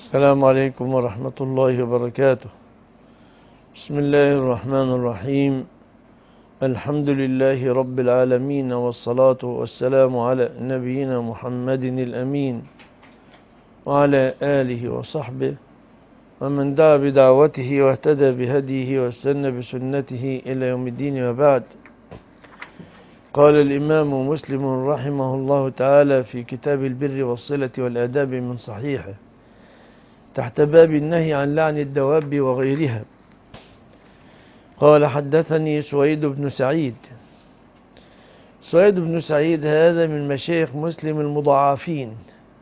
السلام عليكم ورحمة الله وبركاته. بسم الله الرحمن الرحيم. الحمد لله رب العالمين، والصلاة والسلام على نبينا محمد الأمين وعلى آله وصحبه ومن دعا بدعوته واهتدى بهديه واستنى بسنته إلى يوم الدين، وبعد. قال الإمام مسلم رحمه الله تعالى في كتاب البر والصلة والآداب من صحيحه تحت باب النهي عن لعن الدواب وغيرها، قال: حدثني سويد بن سعيد. سويد بن سعيد هذا من مشايخ مسلم المضاعفين،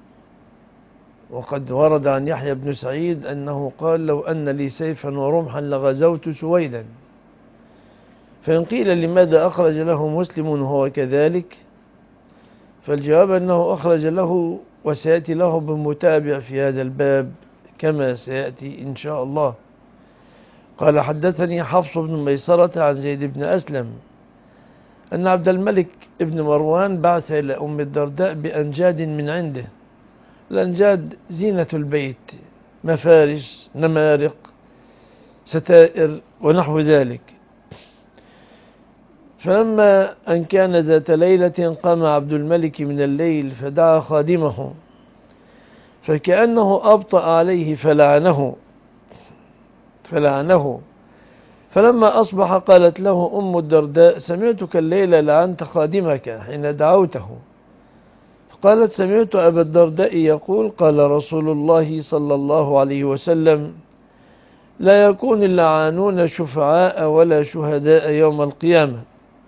وقد ورد عن يحيى بن سعيد أنه قال: لو أن لي سيفا ورمحا لغزوت سويدا. فإن قيل لماذا أخرج له مسلم وهو كذلك، فالجواب أنه أخرج له وسيأتي له بمتابع في هذا الباب كما سيأتي إن شاء الله. قال: حدثني حفص بن ميسرة عن زيد بن أسلم أن عبد الملك بن مروان بعث إلى أم الدرداء بأنجاد من عنده. الأنجاد زينة البيت، مفارش، نمارق، ستائر ونحو ذلك. فلما أن كان ذات ليلة قام عبد الملك من الليل فدعا خادمه، فكأنه أبطأ عليه فلعنه. فلما أصبح قالت له أم الدرداء: سمعتك الليلة لعنت خادمك حين دعوته. فقالت: سمعت أبا الدرداء يقول: قال رسول الله صلى الله عليه وسلم: لا يكون اللعانون شفعاء ولا شهداء يوم القيامة.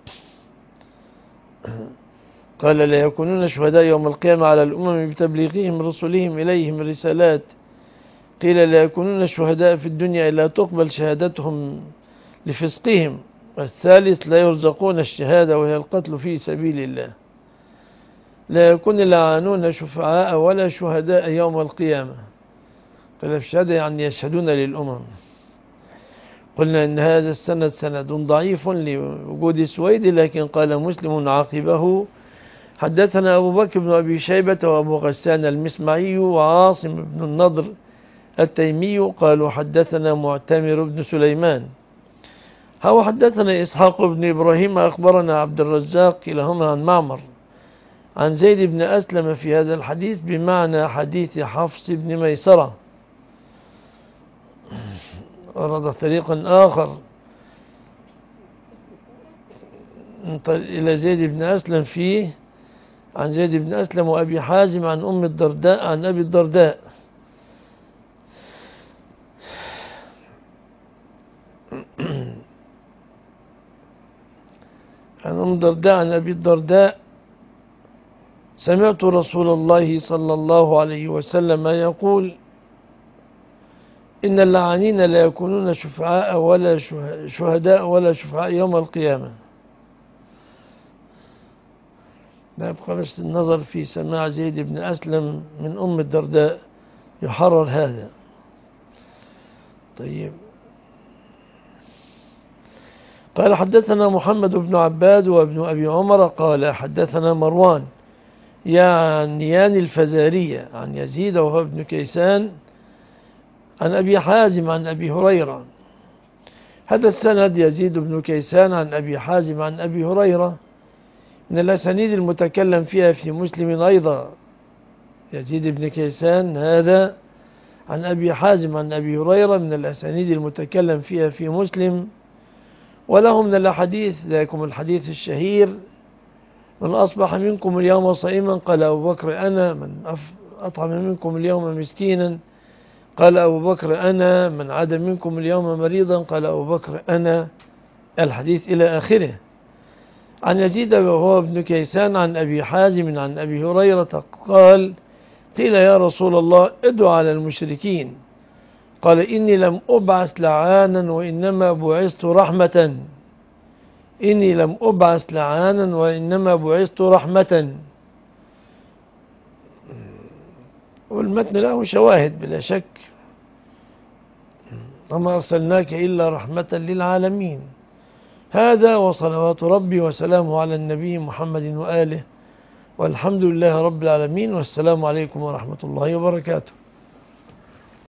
قال: لا يكونون شهداء يوم القيامة على الأمم بتبليغهم رسلهم إليهم رسالات. قيل: لا يكونون شهداء في الدنيا إلا تقبل شهادتهم لفسقهم. والثالث: لا يرزقون الشهادة وهي القتل في سبيل الله. لا يكون اللعانون شفعاء ولا شهداء يوم القيامة. قال: الشهادة يعني يشهدون للأمم. قلنا إن هذا السند سند ضعيف لوجود سويد، لكن قال مسلم عاقبه: حدثنا أبو بكر بن أبي شيبة وأبو غسان المسمعي وعاصم بن النضر التيمي قالوا: حدثنا معتمر بن سليمان حدثنا إسحاق بن إبراهيم أخبرنا عبد الرزاق كلاهما عن معمر عن زيد بن أسلم في هذا الحديث بمعنى حديث حفص بن ميسرة. ورد طريقا آخر إلى زيد بن أسلم فيه عن زيد بن أسلم وأبي حازم عن أم الدرداء عن أبي الدرداء. عن أم الدرداء عن أبي الدرداء: سمعت رسول الله صلى الله عليه وسلم يقول: إن اللعانين لا يكونون شفعاء ولا شهداء ولا شفعاء يوم القيامة. لا يبقى بس النظر في سماع زيد بن أسلم من أم الدرداء يحرر هذا. طيب. قال: حدثنا محمد بن عباد وابن أبي عمر قال: حدثنا مروان يعني الفزارية عن يزيد وهو ابن كيسان عن أبي حازم عن أبي هريرة. هذا السند يزيد بن كيسان عن أبي حازم عن أبي هريرة من الأسانيد المتكلم فيها في مسلم أيضا. يزيد بن كيسان هذا عن أبي حازم عن أبي هريرة من الأسانيد المتكلم فيها في مسلم. وله من الأحاديث ذاكم الحديث الشهير: من أصبح منكم اليوم صائما قال أبو بكر أنا. من أطعم منكم اليوم مسكينا قال أبو بكر أنا. من عاد منكم اليوم مريضا قال أبو بكر أنا. الحديث إلى آخره. عن يزيد وهو ابن كيسان عن أبي حازم عن أبي هريرة قال: قيل يا رسول الله ادعو على المشركين. قال: إني لم أبعث لعانا وإنما بعثت رحمة. إني لم أبعث لعانا وإنما بعثت رحمة. والمتن له شواهد بلا شك: وما أرسلناك إلا رحمة للعالمين. هذا وصلوات ربي وسلامه على النبي محمد وآله، والحمد لله رب العالمين، والسلام عليكم ورحمة الله وبركاته.